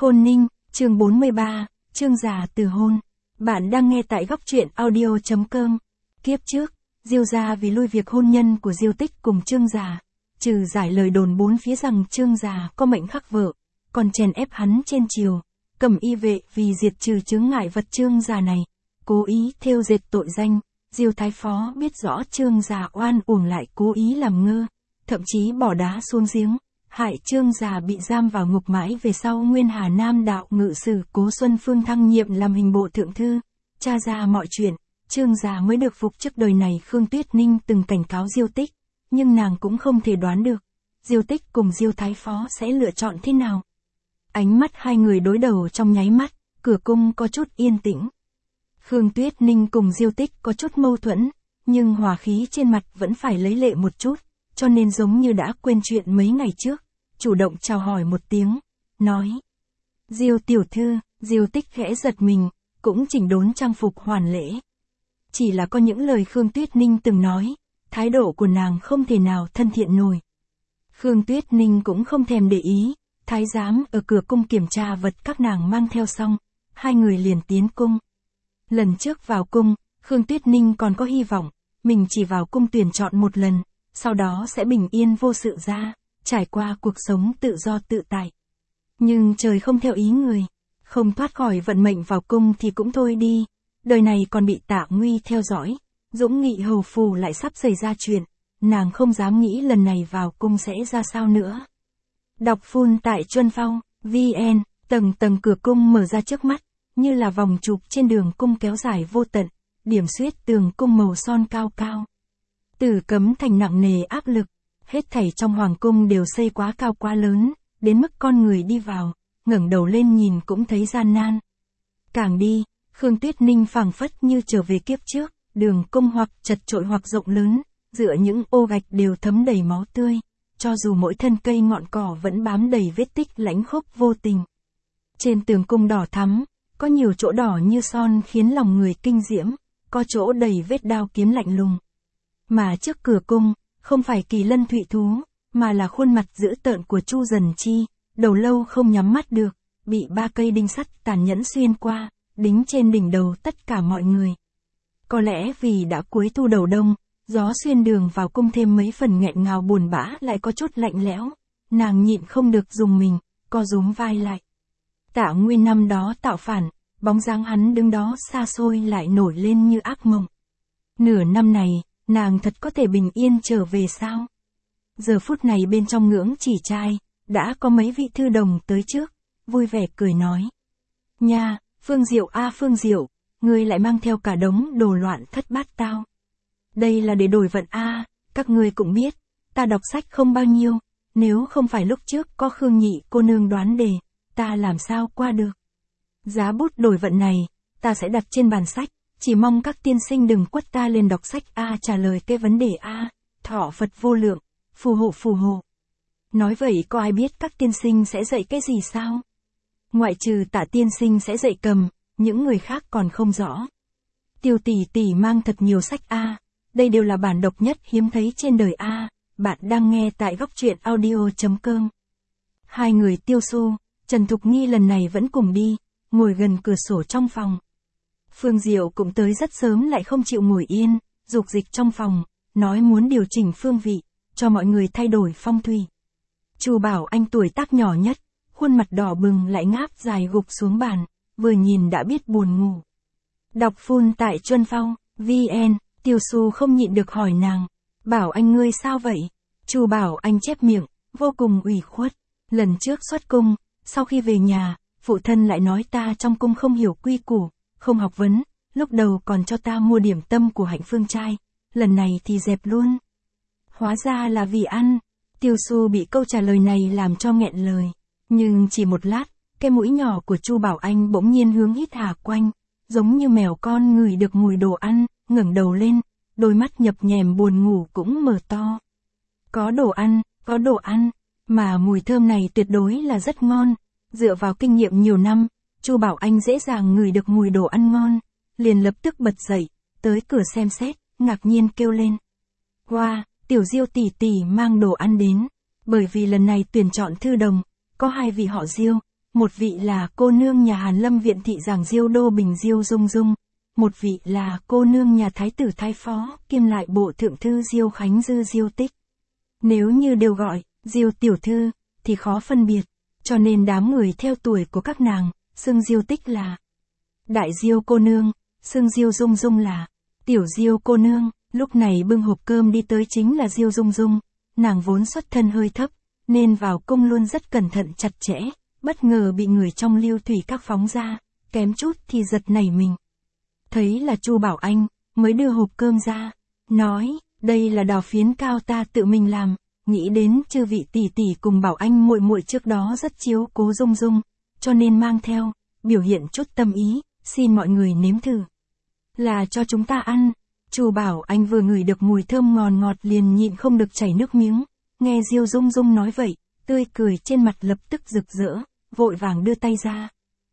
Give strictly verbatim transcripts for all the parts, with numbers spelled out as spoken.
Khôn Ninh, chương bốn mươi ba, chương già từ hôn. Bạn đang nghe tại góc truyện audio chấm com. Kiếp trước, Diêu gia vì lui việc hôn nhân của Diêu Tích cùng Trương Già, trừ giải lời đồn bốn phía rằng Trương Già có mệnh khắc vợ, còn chèn ép hắn trên triều, cầm y vệ vì diệt trừ chướng ngại vật Trương Già này, cố ý thêu dệt tội danh. Diêu Thái Phó biết rõ Trương Già oan uổng lại cố ý làm ngơ, thậm chí bỏ đá xuống giếng, hại Trương Già bị giam vào ngục mãi về sau Nguyên Hà Nam đạo ngự sử Cố Xuân Phương thăng nhiệm làm hình bộ thượng thư, tra ra mọi chuyện, Trương Già mới được phục chức. Đời này Khương Tuyết Ninh từng cảnh cáo Diêu Tích, nhưng nàng cũng không thể đoán được, Diêu Tích cùng Diêu Thái Phó sẽ lựa chọn thế nào. Ánh mắt hai người đối đầu trong nháy mắt, cửa cung có chút yên tĩnh. Khương Tuyết Ninh cùng Diêu Tích có chút mâu thuẫn, nhưng hòa khí trên mặt vẫn phải lấy lệ một chút, cho nên giống như đã quên chuyện mấy ngày trước, chủ động chào hỏi một tiếng, nói: Diêu tiểu thư. Diêu Tích khẽ giật mình, cũng chỉnh đốn trang phục hoàn lễ. Chỉ là có những lời Khương Tuyết Ninh từng nói, thái độ của nàng không thể nào thân thiện nổi. Khương Tuyết Ninh cũng không thèm để ý, thái giám ở cửa cung kiểm tra vật các nàng mang theo xong, hai người liền tiến cung. Lần trước vào cung, Khương Tuyết Ninh còn có hy vọng, mình chỉ vào cung tuyển chọn một lần, sau đó sẽ bình yên vô sự ra, trải qua cuộc sống tự do tự tại. Nhưng trời không theo ý người, không thoát khỏi vận mệnh vào cung thì cũng thôi đi, đời này còn bị Tạ Nguy theo dõi, Dũng Nghị hầu phù lại sắp xảy ra chuyện, nàng không dám nghĩ lần này vào cung sẽ ra sao nữa. Đọc phun tại Chuân Phong, vn, tầng tầng cửa cung mở ra trước mắt, như là vòng chụp trên đường cung kéo dài vô tận, điểm xuyết tường cung màu son cao cao. Từ cấm thành nặng nề áp lực, hết thảy trong hoàng cung đều xây quá cao quá lớn, đến mức con người đi vào, ngẩng đầu lên nhìn cũng thấy gian nan. Càng đi, Khương Tuyết Ninh phảng phất như trở về kiếp trước, đường cung hoặc chật chội hoặc rộng lớn, dựa những ô gạch đều thấm đầy máu tươi, cho dù mỗi thân cây ngọn cỏ vẫn bám đầy vết tích lãnh khốc vô tình. Trên tường cung đỏ thắm, có nhiều chỗ đỏ như son khiến lòng người kinh diễm, có chỗ đầy vết đao kiếm lạnh lùng. Mà trước cửa cung, không phải kỳ lân thụy thú, mà là khuôn mặt dữ tợn của Chu Dần Chi, đầu lâu không nhắm mắt được, bị ba cây đinh sắt tàn nhẫn xuyên qua, đính trên đỉnh đầu tất cả mọi người. Có lẽ vì đã cuối thu đầu đông, gió xuyên đường vào cung thêm mấy phần nghẹn ngào buồn bã lại có chút lạnh lẽo, nàng nhịn không được dùng mình, co rúm vai lại. Tạ Nguyên năm đó tạo phản, bóng dáng hắn đứng đó xa xôi lại nổi lên như ác mộng. Nửa năm này, nàng thật có thể bình yên trở về sao? Giờ phút này bên trong ngưỡng chỉ trai, đã có mấy vị thư đồng tới trước, vui vẻ cười nói: Nha, Phương Diệu a Phương Diệu, ngươi lại mang theo cả đống đồ loạn thất bát tao. Đây là để đổi vận a, các ngươi cũng biết, ta đọc sách không bao nhiêu, nếu không phải lúc trước có Khương nhị cô nương đoán đề, ta làm sao qua được. Giá bút đổi vận này, ta sẽ đặt trên bàn sách, chỉ mong các tiên sinh đừng quất ta lên đọc sách a trả lời cái vấn đề a, thọ Phật vô lượng, phù hộ phù hộ. Nói vậy có ai biết các tiên sinh sẽ dạy cái gì sao? Ngoại trừ Tạ tiên sinh sẽ dạy cầm, những người khác còn không rõ. Tiêu tỷ tỷ mang thật nhiều sách a, đây đều là bản độc nhất hiếm thấy trên đời a, bạn đang nghe tại góc truyện audio chấm com. Hai người Tiêu Xu, Trần Thục Nghi lần này vẫn cùng đi, ngồi gần cửa sổ trong phòng. Phương Diệu cũng tới rất sớm lại không chịu ngồi yên, dục dịch trong phòng, nói muốn điều chỉnh phương vị, cho mọi người thay đổi phong thủy. Chu Bảo Anh tuổi tác nhỏ nhất, khuôn mặt đỏ bừng lại ngáp dài gục xuống bàn, vừa nhìn đã biết buồn ngủ. Đọc phun tại Chuân Phong, vn, Tiêu Xu không nhịn được hỏi nàng: Bảo Anh ngươi sao vậy? Chu Bảo Anh chép miệng, vô cùng ủy khuất. Lần trước xuất cung, sau khi về nhà, phụ thân lại nói ta trong cung không hiểu quy củ, không học vấn, lúc đầu còn cho ta mua điểm tâm của Hạnh Phương trai, lần này thì dẹp luôn. Hóa ra là vì ăn. Tiêu Xu bị câu trả lời này làm cho nghẹn lời, nhưng chỉ một lát, cái mũi nhỏ của Chu Bảo Anh bỗng nhiên hướng hít hà quanh, giống như mèo con ngửi được mùi đồ ăn, ngẩng đầu lên, đôi mắt nhập nhèm buồn ngủ cũng mở to. Có đồ ăn, có đồ ăn, mà mùi thơm này tuyệt đối là rất ngon. Dựa vào kinh nghiệm nhiều năm, Chu Bảo Anh dễ dàng ngửi được mùi đồ ăn ngon, liền lập tức bật dậy, tới cửa xem xét, ngạc nhiên kêu lên: Wow, tiểu Diêu tỷ tỷ mang đồ ăn đến, bởi vì lần này tuyển chọn thư đồng, có hai vị họ Diêu, một vị là cô nương nhà Hàn Lâm Viện Thị Giảng Diêu Đô Bình Diêu Dung Dung, một vị là cô nương nhà Thái tử Thái Phó, kiêm lại bộ thượng thư Diêu Khánh Dư Diêu Tích. Nếu như đều gọi, Diêu tiểu thư, thì khó phân biệt, cho nên đám người theo tuổi của các nàng, xưng Diêu Tích là đại Diêu cô nương, xưng Diêu Dung Dung là tiểu Diêu cô nương. Lúc này bưng hộp cơm đi tới chính là Diêu Dung Dung, nàng vốn xuất thân hơi thấp, nên vào cung luôn rất cẩn thận chặt chẽ, bất ngờ bị người trong Lưu Thủy Các phóng ra, kém chút thì giật nảy mình. Thấy là Chu Bảo Anh, mới đưa hộp cơm ra, nói, đây là đào phiến cao ta tự mình làm, nghĩ đến chư vị tỷ tỷ cùng Bảo Anh muội muội trước đó rất chiếu cố Dung Dung, cho nên mang theo, biểu hiện chút tâm ý, xin mọi người nếm thử. Là cho chúng ta ăn. Chu Bảo Anh vừa ngửi được mùi thơm ngọt ngọt liền nhịn không được chảy nước miếng, nghe Diêu Dung Dung nói vậy, tươi cười trên mặt lập tức rực rỡ, vội vàng đưa tay ra.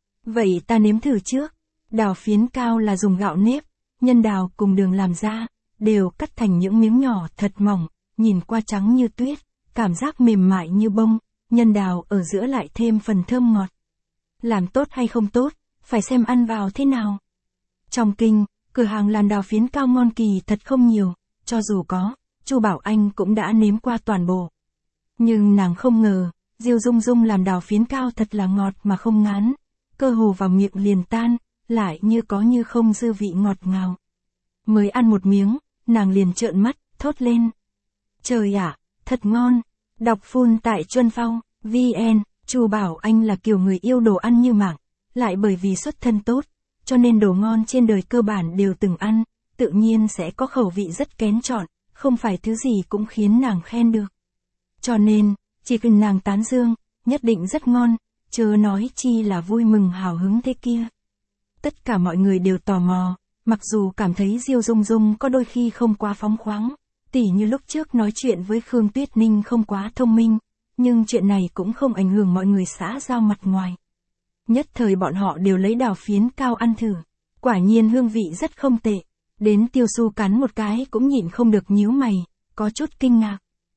Vậy ta nếm thử trước. Đào phiến cao là dùng gạo nếp, nhân đào cùng đường làm ra, đều cắt thành những miếng nhỏ thật mỏng, nhìn qua trắng như tuyết, cảm giác mềm mại như bông, nhân đào ở giữa lại thêm phần thơm ngọt. Làm tốt hay không tốt, phải xem ăn vào thế nào. Trong kinh, cửa hàng làm đào phiến cao ngon kỳ thật không nhiều, cho dù có, Chu Bảo Anh cũng đã nếm qua toàn bộ. Nhưng nàng không ngờ, Diêu Dung Dung làm đào phiến cao thật là ngọt mà không ngán, cơ hồ vào miệng liền tan, lại như có như không dư vị ngọt ngào. Mới ăn một miếng, nàng liền trợn mắt, thốt lên. Trời ạ, thật ngon. Đọc phun tại Chuân Phong, vê en, Chu Bảo Anh là kiểu người yêu đồ ăn như mạng, lại bởi vì xuất thân tốt, cho nên đồ ngon trên đời cơ bản đều từng ăn, tự nhiên sẽ có khẩu vị rất kén chọn, không phải thứ gì cũng khiến nàng khen được. Cho nên, chỉ cần nàng tán dương, nhất định rất ngon, chớ nói chi là vui mừng hào hứng thế kia. Tất cả mọi người đều tò mò, mặc dù cảm thấy Diêu Dung Dung có đôi khi không quá phóng khoáng, tỉ như lúc trước nói chuyện với Khương Tuyết Ninh không quá thông minh, nhưng chuyện này cũng không ảnh hưởng mọi người xã giao mặt ngoài. Nhất thời bọn họ đều lấy đào phiến cao ăn thử, quả nhiên hương vị rất không tệ, đến Tiêu Xu cắn một cái cũng nhịn không được nhíu mày, có chút kinh ngạc.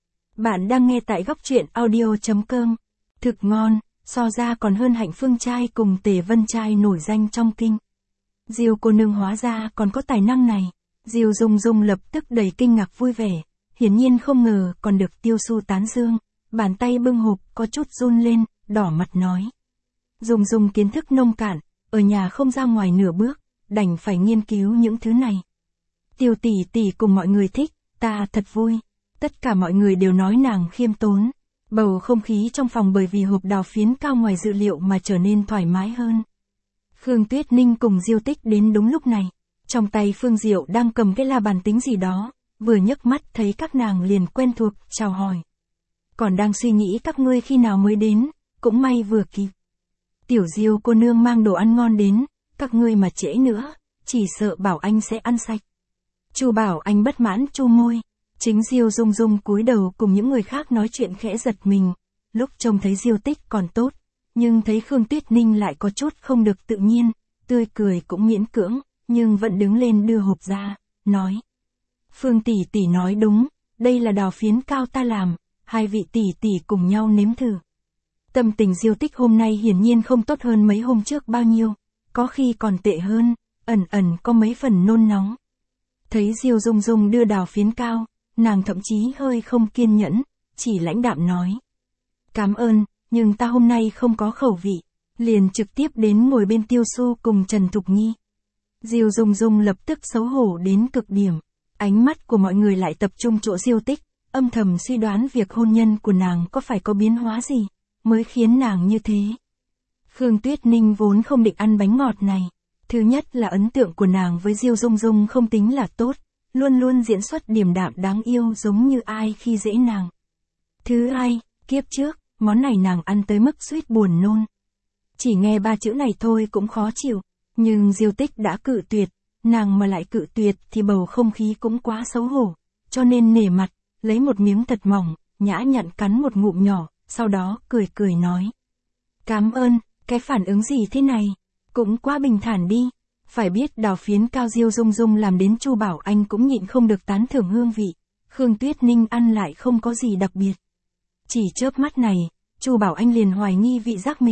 Bạn đang nghe tại góc truyện audio chấm com, thực ngon, so ra còn hơn Hạnh Phương trai cùng Tề Vân trai nổi danh trong kinh. Diêu cô nương hóa ra còn có tài năng này, Diêu Dung Dung lập tức đầy kinh ngạc vui vẻ, hiển nhiên không ngờ còn được Tiêu Xu tán dương, bàn tay bưng hộp có chút run lên, đỏ mặt nói. Dung Dung kiến thức nông cạn, ở nhà không ra ngoài nửa bước, đành phải nghiên cứu những thứ này. Tiêu tỷ tỷ cùng mọi người thích, ta thật vui. Tất cả mọi người đều nói nàng khiêm tốn. Bầu không khí trong phòng bởi vì hộp đào phiến cao ngoài dự liệu mà trở nên thoải mái hơn. Khương Tuyết Ninh cùng Diêu Tích đến đúng lúc này. Trong tay Phương Diệu đang cầm cái la bàn tính gì đó, vừa nhấc mắt thấy các nàng liền quen thuộc, chào hỏi. Còn đang suy nghĩ các ngươi khi nào mới đến, cũng may vừa kịp. Tiểu Diêu cô nương mang đồ ăn ngon đến, các ngươi mà trễ nữa, chỉ sợ Bảo Anh sẽ ăn sạch. Chu Bảo Anh bất mãn chu môi, chính Diêu Dung Dung cúi đầu cùng những người khác nói chuyện khẽ giật mình, lúc trông thấy Diêu Tích còn tốt, nhưng thấy Khương Tuyết Ninh lại có chút không được tự nhiên, tươi cười cũng miễn cưỡng, nhưng vẫn đứng lên đưa hộp ra, nói. Phương tỷ tỷ nói đúng, đây là đào phiến cao ta làm, hai vị tỷ tỷ cùng nhau nếm thử. Tâm tình Diêu Tích hôm nay hiển nhiên không tốt hơn mấy hôm trước bao nhiêu, có khi còn tệ hơn, ẩn ẩn có mấy phần nôn nóng. Thấy Diêu Dung Dung đưa đào phiến cao, nàng thậm chí hơi không kiên nhẫn, chỉ lãnh đạm nói. Cảm ơn, nhưng ta hôm nay không có khẩu vị, liền trực tiếp đến ngồi bên Tiêu Xu cùng Trần Thục Nhi. Diêu Dung Dung lập tức xấu hổ đến cực điểm, ánh mắt của mọi người lại tập trung chỗ Diêu Tích, âm thầm suy đoán việc hôn nhân của nàng có phải có biến hóa gì, mới khiến nàng như thế. Khương Tuyết Ninh vốn không định ăn bánh ngọt này, thứ nhất là ấn tượng của nàng với Diêu Dung Dung không tính là tốt, luôn luôn diễn xuất điềm đạm đáng yêu giống như ai khi dễ nàng. Thứ hai, kiếp trước, món này nàng ăn tới mức suýt buồn nôn. Chỉ nghe ba chữ này thôi cũng khó chịu, nhưng Diêu Tích đã cự tuyệt, nàng mà lại cự tuyệt thì bầu không khí cũng quá xấu hổ, cho nên nể mặt, lấy một miếng thật mỏng, nhã nhặn cắn một ngụm nhỏ, sau đó cười cười nói. Cảm ơn, cái phản ứng gì thế này? Cũng quá bình thản đi. Phải biết đào phiến cao Diêu Dung Dung làm đến Chu Bảo Anh cũng nhịn không được tán thưởng hương vị, Khương Tuyết Ninh ăn lại không có gì đặc biệt. Chỉ chớp mắt này, Chu Bảo Anh liền hoài nghi vị giác mình,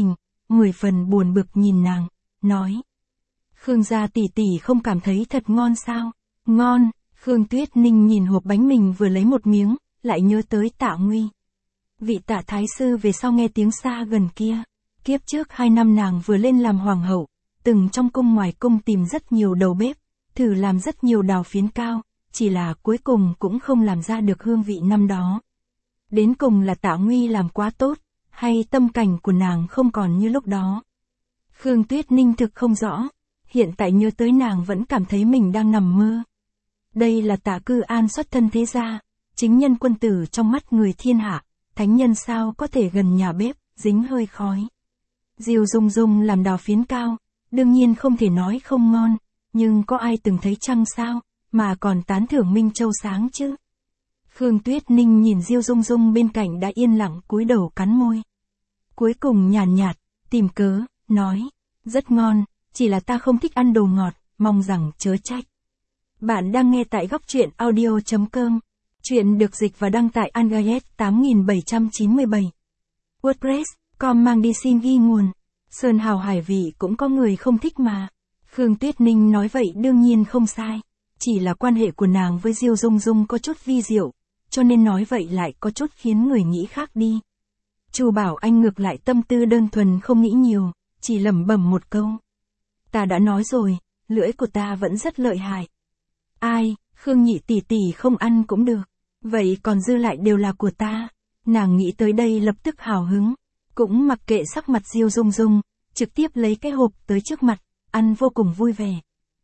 mười phần buồn bực nhìn nàng, nói. Khương gia tỷ tỷ không cảm thấy thật ngon sao? Ngon, Khương Tuyết Ninh nhìn hộp bánh mình vừa lấy một miếng, lại nhớ tới Tạ Nguy. Vị Tạ Thái Sư về sau nghe tiếng xa gần kia. Kiếp trước hai năm nàng vừa lên làm hoàng hậu, từng trong cung ngoài cung tìm rất nhiều đầu bếp, thử làm rất nhiều đào phiến cao, chỉ là cuối cùng cũng không làm ra được hương vị năm đó. Đến cùng là Tạ Nguy làm quá tốt, hay tâm cảnh của nàng không còn như lúc đó. Khương Tuyết Ninh thực không rõ, hiện tại nhớ tới nàng vẫn cảm thấy mình đang nằm mơ. Đây là Tạ Cư An xuất thân thế gia, chính nhân quân tử trong mắt người thiên hạ, thánh nhân sao có thể gần nhà bếp, dính hơi khói. Diêu Dung Dung làm đào phiến cao, đương nhiên không thể nói không ngon, nhưng có ai từng thấy chăng sao, mà còn tán thưởng Minh Châu sáng chứ. Khương Tuyết Ninh nhìn Diêu Dung Dung bên cạnh đã yên lặng cúi đầu cắn môi. Cuối cùng nhàn nhạt, nhạt, tìm cớ, nói, rất ngon, chỉ là ta không thích ăn đồ ngọt, mong rằng chớ trách. Bạn đang nghe tại góc truyện audio.com. Chuyện được dịch và đăng tại Angayet tám nghìn bảy trăm chín mươi bảy. WordPress, com mang đi xin ghi nguồn. Sơn hào hải vị cũng có người không thích mà. Khương Tuyết Ninh nói vậy đương nhiên không sai. Chỉ là quan hệ của nàng với Diêu Dung Dung có chút vi diệu, cho nên nói vậy lại có chút khiến người nghĩ khác đi. Chu Bảo Anh ngược lại tâm tư đơn thuần không nghĩ nhiều, chỉ lẩm bẩm một câu. Ta đã nói rồi, lưỡi của ta vẫn rất lợi hại. Ai, Khương nhị tỷ tỷ không ăn cũng được. Vậy còn dư lại đều là của ta. Nàng nghĩ tới đây lập tức hào hứng. Cũng mặc kệ sắc mặt Diêu Dung Dung, trực tiếp lấy cái hộp tới trước mặt, ăn vô cùng vui vẻ.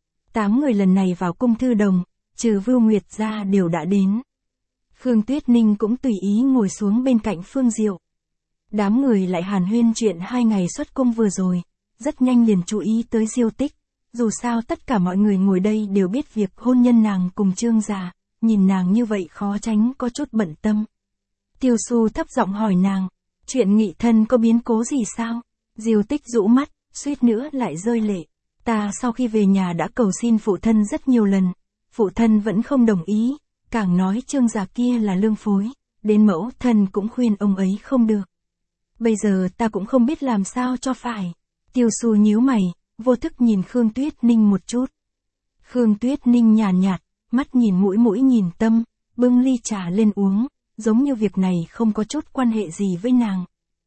Tám người lần này vào cung thư đồng, trừ Vưu Nguyệt ra đều đã đến. Khương Tuyết Ninh cũng tùy ý ngồi xuống bên cạnh Phương Diệu. Đám người lại hàn huyên chuyện hai ngày xuất cung vừa rồi, rất nhanh liền chú ý tới Diêu Tích. Dù sao tất cả mọi người ngồi đây đều biết việc hôn nhân nàng cùng Trương gia, nhìn nàng như vậy khó tránh có chút bận tâm. Tiêu Xu thấp giọng hỏi nàng, chuyện nghị thân có biến cố gì sao? Diêu Tích rũ mắt, suýt nữa lại rơi lệ. Ta sau khi về nhà đã cầu xin phụ thân rất nhiều lần, phụ thân vẫn không đồng ý, càng nói Trương gia kia là lương phối, đến mẫu thân cũng khuyên ông ấy không được. Bây giờ ta cũng không biết làm sao cho phải. Tiêu Xu nhíu mày, vô thức nhìn Khương Tuyết Ninh một chút. Khương Tuyết Ninh nhàn nhạt, nhạt, mắt nhìn mũi mũi nhìn tâm, bưng ly trà lên uống, giống như việc này không có chút quan hệ gì với nàng.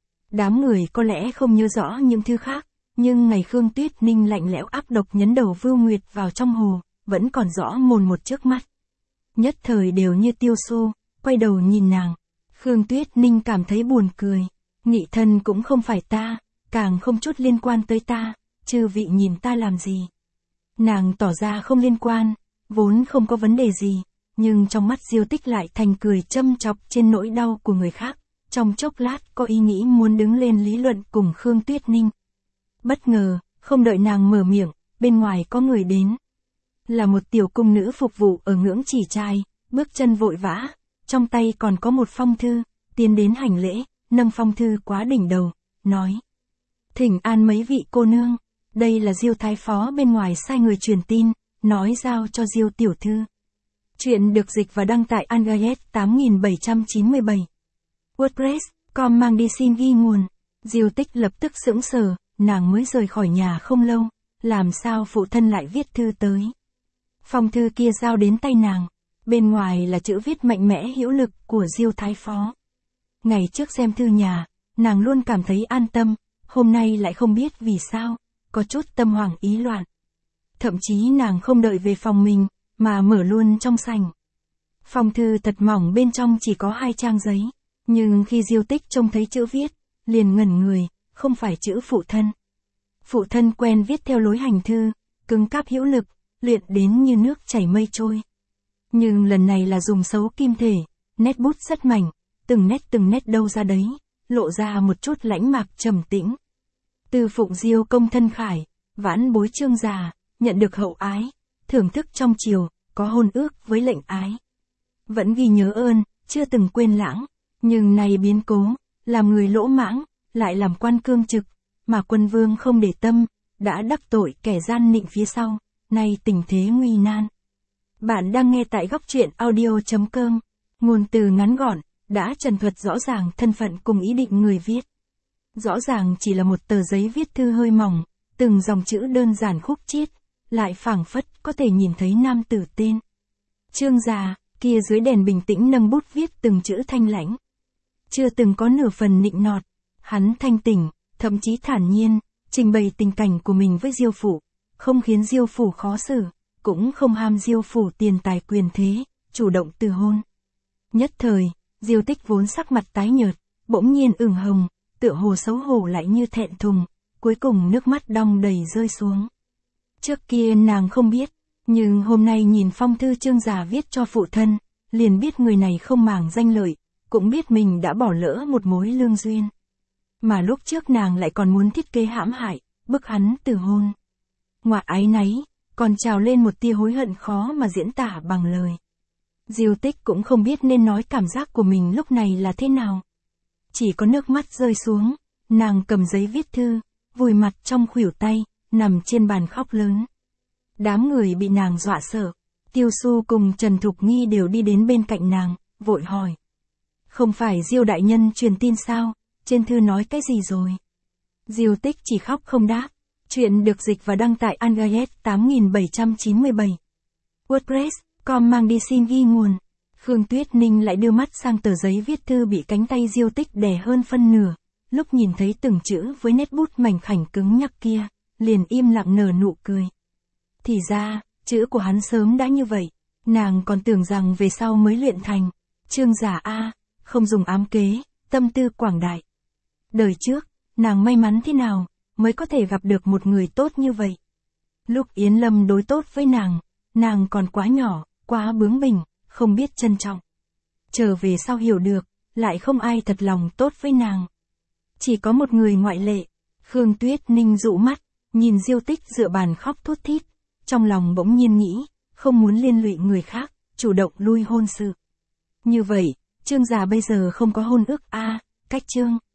Đám người có lẽ không nhớ rõ những thứ khác, nhưng ngày Khương Tuyết Ninh lạnh lẽo áp độc nhấn đầu Vưu Nguyệt vào trong hồ, vẫn còn rõ mồn một trước mắt. Nhất thời đều như Tiêu Xu, quay đầu nhìn nàng. Khương Tuyết Ninh cảm thấy buồn cười. Nghị thân cũng không phải ta, càng không chút liên quan tới ta, chư vị nhìn ta làm gì. Nàng tỏ ra không liên quan, vốn không có vấn đề gì, nhưng trong mắt Diêu Tích lại thành cười châm chọc trên nỗi đau của người khác, trong chốc lát có ý nghĩ muốn đứng lên lý luận cùng Khương Tuyết Ninh. Bất ngờ, không đợi nàng mở miệng, bên ngoài có người đến. Là một tiểu cung nữ phục vụ ở ngưỡng chỉ trai, bước chân vội vã, trong tay còn có một phong thư, tiến đến hành lễ, nâng phong thư quá đỉnh đầu, nói. Thỉnh an mấy vị cô nương, đây là Diêu Thái Phó bên ngoài sai người truyền tin, nói giao cho Diêu tiểu thư. Chuyện được dịch và đăng tại Angayet tám nghìn bảy trăm chín mươi bảy. WordPress, com mang đi xin ghi nguồn. Diêu Tích lập tức sững sờ, nàng mới rời khỏi nhà không lâu, làm sao phụ thân lại viết thư tới. Phong thư kia giao đến tay nàng, bên ngoài là chữ viết mạnh mẽ hữu lực của Diêu Thái Phó. Ngày trước xem thư nhà, nàng luôn cảm thấy an tâm, hôm nay lại không biết vì sao, có chút tâm hoảng ý loạn. Thậm chí nàng không đợi về phòng mình, mà mở luôn trong sảnh. Phong thư thật mỏng bên trong chỉ có hai trang giấy, nhưng khi Diêu Tích trông thấy chữ viết, liền ngẩn người, không phải chữ phụ thân. Phụ thân quen viết theo lối hành thư, cứng cáp hữu lực, luyện đến như nước chảy mây trôi. Nhưng lần này là dùng xấu kim thể, nét bút rất mảnh, từng nét từng nét đâu ra đấy, lộ ra một chút lãnh mạc trầm tĩnh. Từ phụng Diêu công thân khải, vãn bối Trương già, nhận được hậu ái, thưởng thức trong triều, có hôn ước với lệnh ái. Vẫn ghi nhớ ơn, chưa từng quên lãng, nhưng này biến cố, làm người lỗ mãng, lại làm quan cương trực, mà quân vương không để tâm, đã đắc tội kẻ gian nịnh phía sau, nay tình thế nguy nan. Bạn đang nghe tại góc truyện audio.com, ngôn từ ngắn gọn, đã trần thuật rõ ràng thân phận cùng ý định người viết. Rõ ràng chỉ là một tờ giấy viết thư hơi mỏng, từng dòng chữ đơn giản khúc chiết, lại phảng phất có thể nhìn thấy nam tử tên. Trương Già, kia dưới đèn bình tĩnh nâng bút viết từng chữ thanh lãnh. Chưa từng có nửa phần nịnh nọt, hắn thanh tỉnh, thậm chí thản nhiên, trình bày tình cảnh của mình với Diêu phủ, không khiến Diêu phủ khó xử, cũng không ham Diêu phủ tiền tài quyền thế, chủ động từ hôn. Nhất thời, Diêu Tích vốn sắc mặt tái nhợt, bỗng nhiên ửng hồng, tựa hồ xấu hổ lại như thẹn thùng, cuối cùng nước mắt đong đầy rơi xuống. Trước kia nàng không biết, nhưng hôm nay nhìn phong thư Trương Già viết cho phụ thân, liền biết người này không màng danh lợi, cũng biết mình đã bỏ lỡ một mối lương duyên. Mà lúc trước nàng lại còn muốn thiết kế hãm hại, bức hắn từ hôn. Ngoại ái náy, còn trào lên một tia hối hận khó mà diễn tả bằng lời. Diêu Tích cũng không biết nên nói cảm giác của mình lúc này là thế nào. Chỉ có nước mắt rơi xuống, nàng cầm giấy viết thư, vùi mặt trong khuỷu tay, nằm trên bàn khóc lớn. Đám người bị nàng dọa sợ, Tiêu Xu cùng Trần Thục Nghi đều đi đến bên cạnh nàng, vội hỏi. Không phải Diêu đại nhân truyền tin sao, trên thư nói cái gì rồi? Diêu Tích chỉ khóc không đáp. Chuyện được dịch và đăng tại Angayet tám nghìn bảy trăm chín mươi bảy. WordPress, com mang đi xin ghi nguồn. Khương Tuyết Ninh lại đưa mắt sang tờ giấy viết thư bị cánh tay Diêu Tích đè hơn phân nửa, lúc nhìn thấy từng chữ với nét bút mảnh khảnh cứng nhắc kia, liền im lặng nở nụ cười. Thì ra, chữ của hắn sớm đã như vậy, nàng còn tưởng rằng về sau mới luyện thành. Trương Già a, không dùng ám kế, tâm tư quảng đại. Đời trước, nàng may mắn thế nào, mới có thể gặp được một người tốt như vậy. Lúc Yến Lâm đối tốt với nàng, nàng còn quá nhỏ, quá bướng bỉnh, không biết trân trọng. Trở về sau hiểu được, lại không ai thật lòng tốt với nàng. Chỉ có một người ngoại lệ. Khương Tuyết Ninh dụ mắt, nhìn Diêu Tích dựa bàn khóc thút thít, trong lòng bỗng nhiên nghĩ, không muốn liên lụy người khác, chủ động lui hôn sự. Như vậy, Trương Già bây giờ không có hôn ước a, cách Trương